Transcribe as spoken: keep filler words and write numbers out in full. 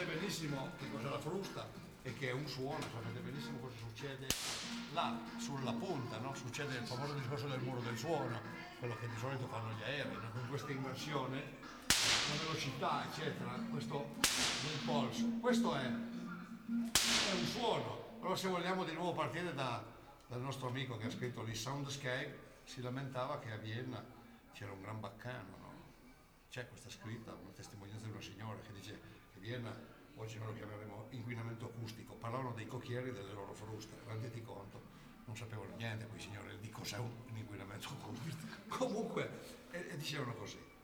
benissimo che cos'è la frusta e che è un suono, sapete benissimo cosa succede là sulla punta, no? Succede il famoso discorso del muro del suono, quello che di solito fanno gli aerei, no? Con questa inversione, la velocità, eccetera, questo del polso. Questo è, è un suono. Allora se vogliamo di nuovo partire da, dal nostro amico che ha scritto lì Soundscape, si lamentava che a Vienna c'era un gran baccano, no? C'è questa scritta, una testimonianza di una signora che dice che Vienna, oggi noi lo chiameremo inquinamento acustico, parlavano dei cocchieri delle loro fruste, renditi conto, non sapevano niente quei signori di cos'è un inquinamento acustico. Comunque, e, e dicevano così.